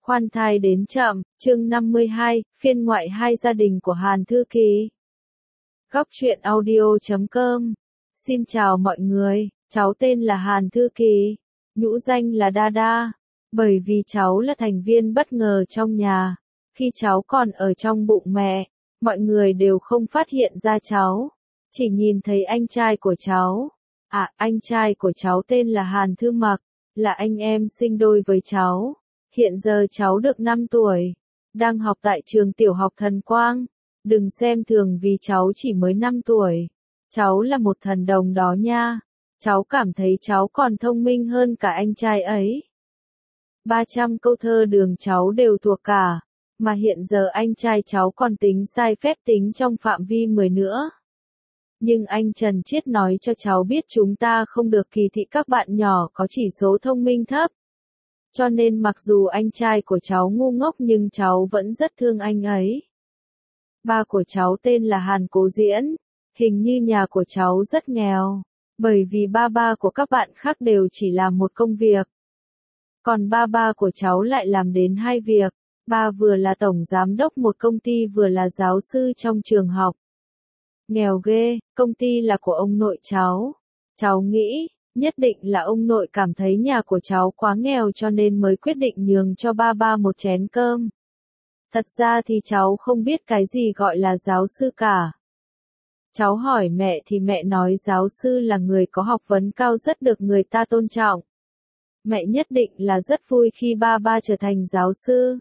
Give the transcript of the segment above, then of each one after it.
Khoan thai đến chậm, chương 52, phiên ngoại 2 gia đình của Hàn Thư Kỳ. Góc truyện audio.com. Xin chào mọi người, cháu tên là Hàn Thư Kỳ, nhũ danh là Đa. Bởi vì cháu là thành viên bất ngờ trong nhà, khi cháu còn ở trong bụng mẹ, mọi người đều không phát hiện ra cháu, chỉ nhìn thấy anh trai của cháu. Anh trai của cháu tên là Hàn Thư Mặc, là anh em sinh đôi với cháu. Hiện giờ cháu được 5 tuổi, đang học tại trường tiểu học Thần Quang. Đừng xem thường vì cháu chỉ mới 5 tuổi. Cháu là một thần đồng đó nha. Cháu cảm thấy cháu còn thông minh hơn cả anh trai ấy. 300 câu thơ đường cháu đều thuộc cả, mà hiện giờ anh trai cháu còn tính sai phép tính trong phạm vi 10 nữa. Nhưng anh Trần Chiết nói cho cháu biết chúng ta không được kỳ thị các bạn nhỏ có chỉ số thông minh thấp. Cho nên mặc dù anh trai của cháu ngu ngốc nhưng cháu vẫn rất thương anh ấy. Ba của cháu tên là Hàn Cố Diễn, hình như nhà của cháu rất nghèo, bởi vì ba của các bạn khác đều chỉ làm một công việc. Còn ba của cháu lại làm đến 2 việc, ba vừa là tổng giám đốc một công ty vừa là giáo sư trong trường học. Nghèo ghê, công ty là của ông nội cháu. Cháu nghĩ, nhất định là ông nội cảm thấy nhà của cháu quá nghèo cho nên mới quyết định nhường cho ba một chén cơm. Thật ra thì cháu không biết cái gì gọi là giáo sư cả. Cháu hỏi mẹ thì mẹ nói giáo sư là người có học vấn cao rất được người ta tôn trọng. Mẹ nhất định là rất vui khi ba trở thành giáo sư.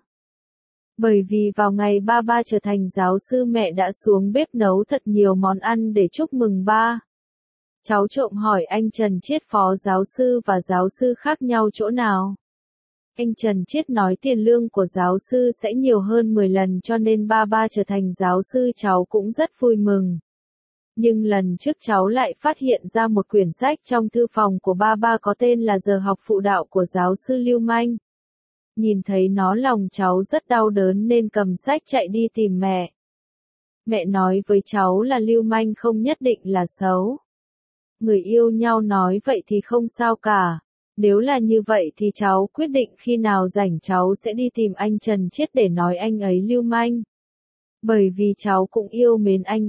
Bởi vì vào ngày ba trở thành giáo sư mẹ đã xuống bếp nấu thật nhiều món ăn để chúc mừng ba. Cháu trộm hỏi anh Trần Chiết phó giáo sư và giáo sư khác nhau chỗ nào. Anh Trần Chiết nói tiền lương của giáo sư sẽ nhiều hơn 10 lần cho nên ba trở thành giáo sư cháu cũng rất vui mừng. Nhưng lần trước cháu lại phát hiện ra một quyển sách trong thư phòng của ba có tên là Giờ học phụ đạo của giáo sư Lưu Manh. Nhìn thấy nó lòng cháu rất đau đớn nên cầm sách chạy đi tìm mẹ. Mẹ nói với cháu là Lưu Manh không nhất định là xấu. Người yêu nhau nói vậy thì không sao cả. Nếu là như vậy thì cháu quyết định khi nào rảnh cháu sẽ đi tìm anh Trần Chiết để nói anh ấy lưu manh. Bởi vì cháu cũng yêu mến anh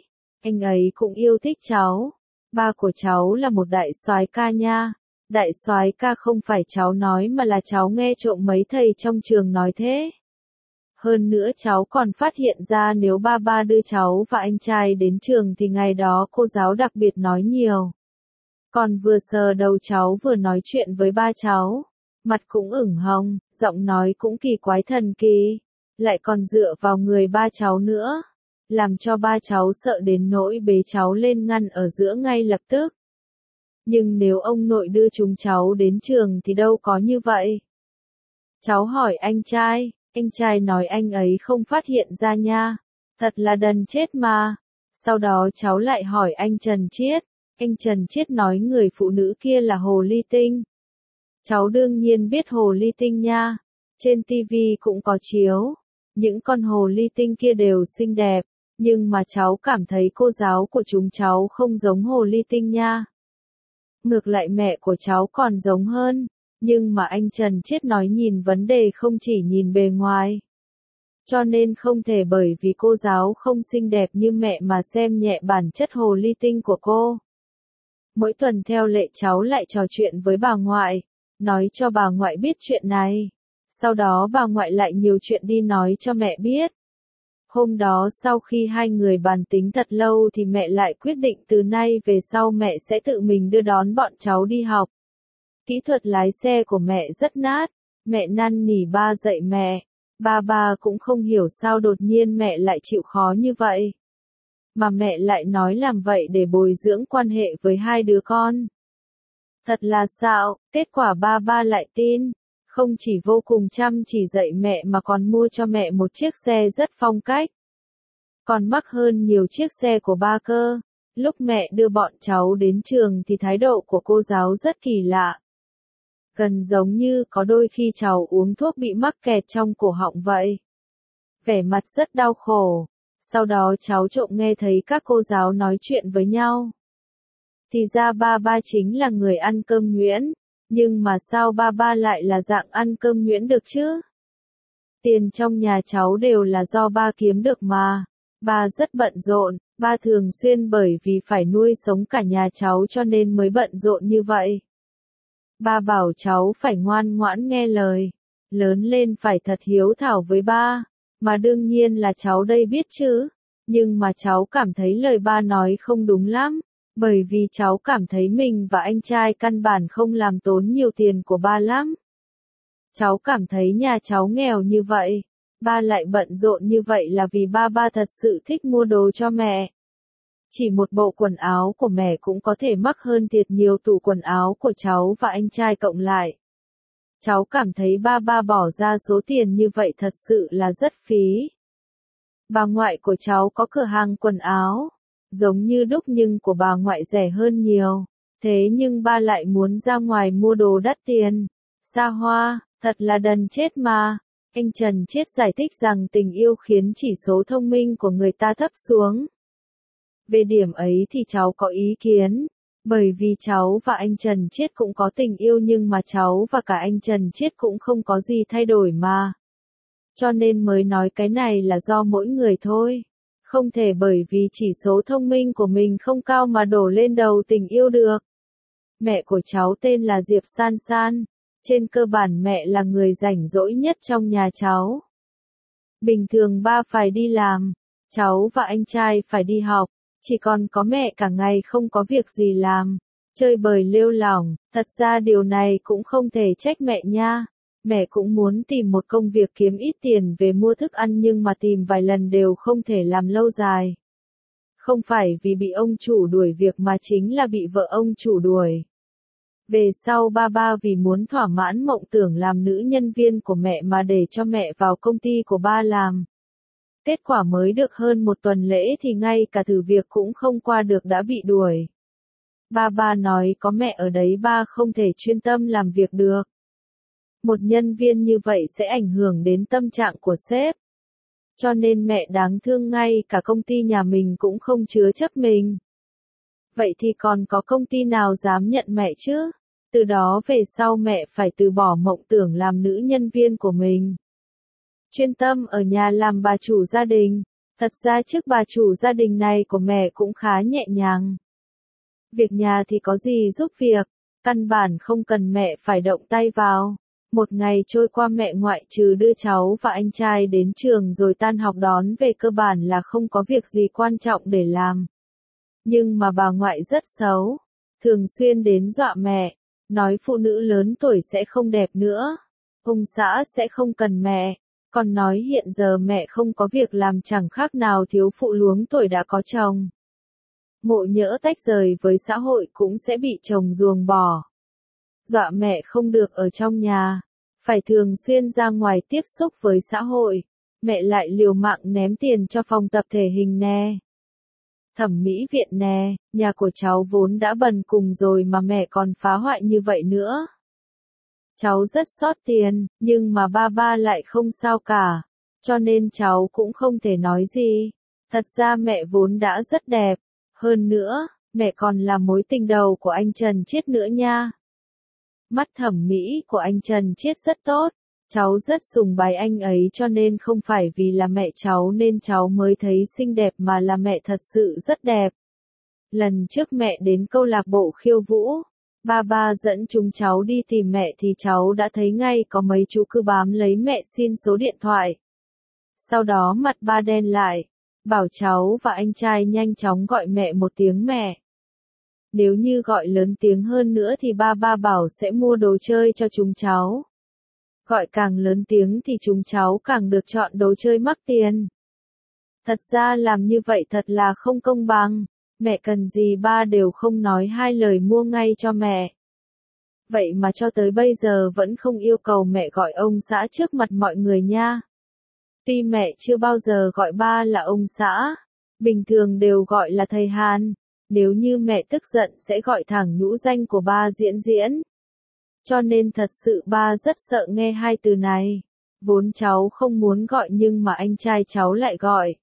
ấy cũng yêu thích cháu. Ba của cháu là một đại soái ca nha. Đại soái ca không phải cháu nói mà là cháu nghe trộm mấy thầy trong trường nói thế. Hơn nữa cháu còn phát hiện ra nếu ba đưa cháu và anh trai đến trường thì ngày đó cô giáo đặc biệt nói nhiều. Còn vừa sờ đầu cháu vừa nói chuyện với ba cháu, mặt cũng ửng hồng, giọng nói cũng kỳ quái thần kỳ, lại còn dựa vào người ba cháu nữa, làm cho ba cháu sợ đến nỗi bế cháu lên ngăn ở giữa ngay lập tức. Nhưng nếu ông nội đưa chúng cháu đến trường thì đâu có như vậy. Cháu hỏi anh trai nói anh ấy không phát hiện ra nha, thật là đần chết mà. Sau đó cháu lại hỏi anh Trần Chiết. Anh Trần Chiết nói người phụ nữ kia là Hồ Ly Tinh. Cháu đương nhiên biết Hồ Ly Tinh nha. Trên TV cũng có chiếu. Những con Hồ Ly Tinh kia đều xinh đẹp. Nhưng mà cháu cảm thấy cô giáo của chúng cháu không giống Hồ Ly Tinh nha. Ngược lại mẹ của cháu còn giống hơn. Nhưng mà anh Trần Chiết nói nhìn vấn đề không chỉ nhìn bề ngoài. Cho nên không thể bởi vì cô giáo không xinh đẹp như mẹ mà xem nhẹ bản chất Hồ Ly Tinh của cô. Mỗi tuần theo lệ cháu lại trò chuyện với bà ngoại, nói cho bà ngoại biết chuyện này. Sau đó bà ngoại lại nhiều chuyện đi nói cho mẹ biết. Hôm đó sau khi hai người bàn tính thật lâu thì mẹ lại quyết định từ nay về sau mẹ sẽ tự mình đưa đón bọn cháu đi học. Kỹ thuật lái xe của mẹ rất nát, mẹ năn nỉ ba dạy mẹ. Ba cũng không hiểu sao đột nhiên mẹ lại chịu khó như vậy. Mà mẹ lại nói làm vậy để bồi dưỡng quan hệ với hai đứa con. Thật là xạo, kết quả ba lại tin. Không chỉ vô cùng chăm chỉ dạy mẹ mà còn mua cho mẹ một chiếc xe rất phong cách. Còn mắc hơn nhiều chiếc xe của ba cơ. Lúc mẹ đưa bọn cháu đến trường thì thái độ của cô giáo rất kỳ lạ. Gần giống như có đôi khi cháu uống thuốc bị mắc kẹt trong cổ họng vậy. Vẻ mặt rất đau khổ. Sau đó cháu trộm nghe thấy các cô giáo nói chuyện với nhau. Thì ra ba chính là người ăn cơm nhuyễn, nhưng mà sao ba lại là dạng ăn cơm nhuyễn được chứ? Tiền trong nhà cháu đều là do ba kiếm được mà. Ba rất bận rộn, ba thường xuyên bởi vì phải nuôi sống cả nhà cháu cho nên mới bận rộn như vậy. Ba bảo cháu phải ngoan ngoãn nghe lời, lớn lên phải thật hiếu thảo với ba, mà đương nhiên là cháu đây biết chứ, nhưng mà cháu cảm thấy lời ba nói không đúng lắm, bởi vì cháu cảm thấy mình và anh trai căn bản không làm tốn nhiều tiền của ba lắm. Cháu cảm thấy nhà cháu nghèo như vậy, ba lại bận rộn như vậy là vì ba thật sự thích mua đồ cho mẹ. Chỉ một bộ quần áo của mẹ cũng có thể mắc hơn thiệt nhiều tủ quần áo của cháu và anh trai cộng lại. Cháu cảm thấy ba bỏ ra số tiền như vậy thật sự là rất phí. Bà ngoại của cháu có cửa hàng quần áo, giống như đúc nhưng của bà ngoại rẻ hơn nhiều. Thế nhưng ba lại muốn ra ngoài mua đồ đắt tiền, xa hoa, thật là đần chết mà. Anh Trần Chiết giải thích rằng tình yêu khiến chỉ số thông minh của người ta thấp xuống. Về điểm ấy thì cháu có ý kiến, bởi vì cháu và anh Trần Chiết cũng có tình yêu nhưng mà cháu và cả anh Trần Chiết cũng không có gì thay đổi mà. Cho nên mới nói cái này là do mỗi người thôi. Không thể bởi vì chỉ số thông minh của mình không cao mà đổ lên đầu tình yêu được. Mẹ của cháu tên là Diệp San San. Trên cơ bản mẹ là người rảnh rỗi nhất trong nhà cháu. Bình thường ba phải đi làm, cháu và anh trai phải đi học, chỉ còn có mẹ cả ngày không có việc gì làm, chơi bời lêu lỏng, thật ra điều này cũng không thể trách mẹ nha. Mẹ cũng muốn tìm một công việc kiếm ít tiền về mua thức ăn nhưng mà tìm vài lần đều không thể làm lâu dài. Không phải vì bị ông chủ đuổi việc mà chính là bị vợ ông chủ đuổi. Về sau ba vì muốn thỏa mãn mộng tưởng làm nữ nhân viên của mẹ mà để cho mẹ vào công ty của ba làm. Kết quả mới được hơn một tuần lễ thì ngay cả thử việc cũng không qua được đã bị đuổi. Ba nói có mẹ ở đấy ba không thể chuyên tâm làm việc được. Một nhân viên như vậy sẽ ảnh hưởng đến tâm trạng của sếp. Cho nên mẹ đáng thương ngay cả công ty nhà mình cũng không chứa chấp mình. Vậy thì còn có công ty nào dám nhận mẹ chứ? Từ đó về sau mẹ phải từ bỏ mộng tưởng làm nữ nhân viên của mình. Chuyên tâm ở nhà làm bà chủ gia đình. Thật ra trước bà chủ gia đình này của mẹ cũng khá nhẹ nhàng. Việc nhà thì có gì giúp việc, căn bản không cần mẹ phải động tay vào. Một ngày trôi qua mẹ ngoại trừ đưa cháu và anh trai đến trường rồi tan học đón về cơ bản là không có việc gì quan trọng để làm. Nhưng mà bà ngoại rất xấu, thường xuyên đến dọa mẹ, nói phụ nữ lớn tuổi sẽ không đẹp nữa, ông xã sẽ không cần mẹ, còn nói hiện giờ mẹ không có việc làm chẳng khác nào thiếu phụ luống tuổi đã có chồng. Ngộ nhỡ tách rời với xã hội cũng sẽ bị chồng ruồng bỏ. Dọa mẹ không được ở trong nhà, phải thường xuyên ra ngoài tiếp xúc với xã hội, mẹ lại liều mạng ném tiền cho phòng tập thể hình nè. Thẩm mỹ viện nè, nhà của cháu vốn đã bần cùng rồi mà mẹ còn phá hoại như vậy nữa. Cháu rất xót tiền, nhưng mà ba lại không sao cả, cho nên cháu cũng không thể nói gì. Thật ra mẹ vốn đã rất đẹp, hơn nữa, mẹ còn là mối tình đầu của anh Trần Chiết nữa nha. Mắt thẩm mỹ của anh Trần Chiết rất tốt, cháu rất sùng bái anh ấy cho nên không phải vì là mẹ cháu nên cháu mới thấy xinh đẹp mà là mẹ thật sự rất đẹp. Lần trước mẹ đến câu lạc bộ khiêu vũ, ba dẫn chúng cháu đi tìm mẹ thì cháu đã thấy ngay có mấy chú cứ bám lấy mẹ xin số điện thoại. Sau đó mặt ba đen lại, bảo cháu và anh trai nhanh chóng gọi mẹ một tiếng mẹ. Nếu như gọi lớn tiếng hơn nữa thì ba bảo sẽ mua đồ chơi cho chúng cháu. Gọi càng lớn tiếng thì chúng cháu càng được chọn đồ chơi mắc tiền. Thật ra làm như vậy thật là không công bằng, mẹ cần gì ba đều không nói hai lời mua ngay cho mẹ. Vậy mà cho tới bây giờ vẫn không yêu cầu mẹ gọi ông xã trước mặt mọi người nha. Tuy mẹ chưa bao giờ gọi ba là ông xã, bình thường đều gọi là thầy Hàn, nếu như mẹ tức giận sẽ gọi thẳng nhũ danh của ba Diễn. Cho nên thật sự ba rất sợ nghe hai từ này. Vốn cháu không muốn gọi nhưng mà anh trai cháu lại gọi.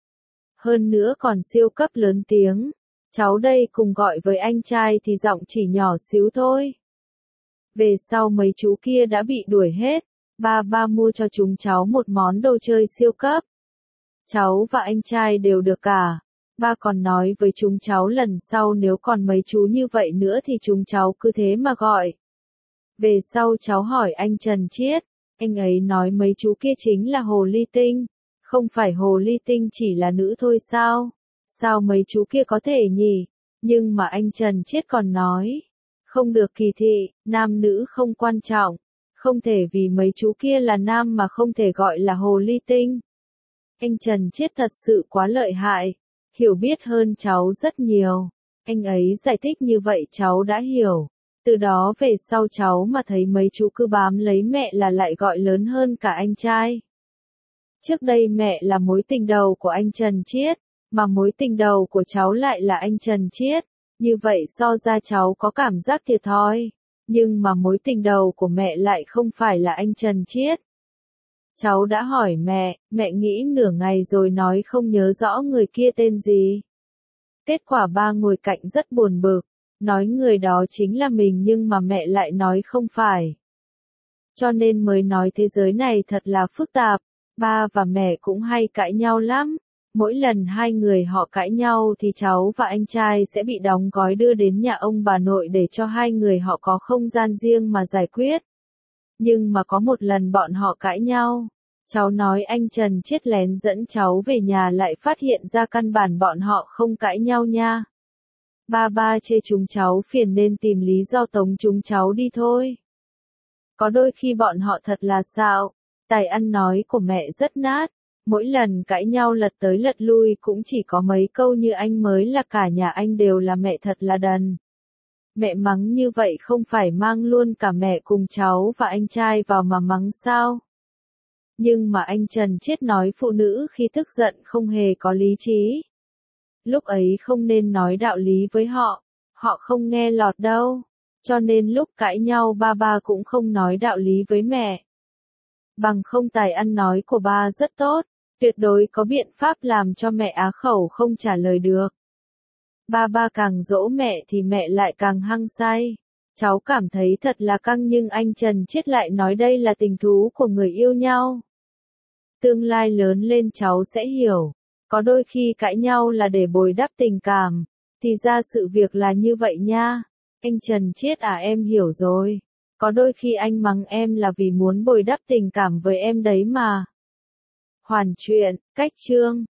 Hơn nữa còn siêu cấp lớn tiếng. Cháu đây cùng gọi với anh trai thì giọng chỉ nhỏ xíu thôi. Về sau mấy chú kia đã bị đuổi hết. Ba mua cho chúng cháu một món đồ chơi siêu cấp. Cháu và anh trai đều được cả. Ba còn nói với chúng cháu lần sau nếu còn mấy chú như vậy nữa thì chúng cháu cứ thế mà gọi. Về sau cháu hỏi anh Trần Chiết, anh ấy nói mấy chú kia chính là hồ ly tinh. Không phải hồ ly tinh chỉ là nữ thôi sao? Sao mấy chú kia có thể nhỉ? Nhưng mà anh Trần Chiết còn nói, không được kỳ thị, nam nữ không quan trọng. Không thể vì mấy chú kia là nam mà không thể gọi là hồ ly tinh. Anh Trần Chiết thật sự quá lợi hại, hiểu biết hơn cháu rất nhiều. Anh ấy giải thích như vậy cháu đã hiểu. Từ đó về sau cháu mà thấy mấy chú cứ bám lấy mẹ là lại gọi lớn hơn cả anh trai. Trước đây mẹ là mối tình đầu của anh Trần Chiết, mà mối tình đầu của cháu lại là anh Trần Chiết. Như vậy so ra cháu có cảm giác thiệt thòi. Nhưng mà mối tình đầu của mẹ lại không phải là anh Trần Chiết. Cháu đã hỏi mẹ nghĩ nửa ngày rồi nói không nhớ rõ người kia tên gì. Kết quả ba ngồi cạnh rất buồn bực, nói người đó chính là mình nhưng mà mẹ lại nói không phải. Cho nên mới nói thế giới này thật là phức tạp, ba và mẹ cũng hay cãi nhau lắm. Mỗi lần hai người họ cãi nhau thì cháu và anh trai sẽ bị đóng gói đưa đến nhà ông bà nội để cho hai người họ có không gian riêng mà giải quyết. Nhưng mà có một lần bọn họ cãi nhau, cháu nói anh Trần Chiết lén dẫn cháu về nhà lại phát hiện ra căn bản bọn họ không cãi nhau nha. Ba chê chúng cháu phiền nên tìm lý do tống chúng cháu đi thôi. Có đôi khi bọn họ thật là xạo, tài ăn nói của mẹ rất nát. Mỗi lần cãi nhau lật tới lật lui cũng chỉ có mấy câu như anh mới là cả nhà anh đều là mẹ thật là đần. Mẹ mắng như vậy không phải mang luôn cả mẹ cùng cháu và anh trai vào mà mắng sao? Nhưng mà anh Trần Chiết nói phụ nữ khi tức giận không hề có lý trí. Lúc ấy không nên nói đạo lý với họ, họ không nghe lọt đâu. Cho nên lúc cãi nhau ba cũng không nói đạo lý với mẹ. Bằng không tài ăn nói của ba rất tốt. Tuyệt đối có biện pháp làm cho mẹ á khẩu không trả lời được. Ba càng dỗ mẹ thì mẹ lại càng hăng say. Cháu cảm thấy thật là căng nhưng anh Trần Chiết lại nói đây là tình thú của người yêu nhau. Tương lai lớn lên cháu sẽ hiểu. Có đôi khi cãi nhau là để bồi đắp tình cảm. Thì ra sự việc là như vậy nha. Anh Trần Chiết à em hiểu rồi. Có đôi khi anh mắng em là vì muốn bồi đắp tình cảm với em đấy mà. Hoàn truyện, cách chương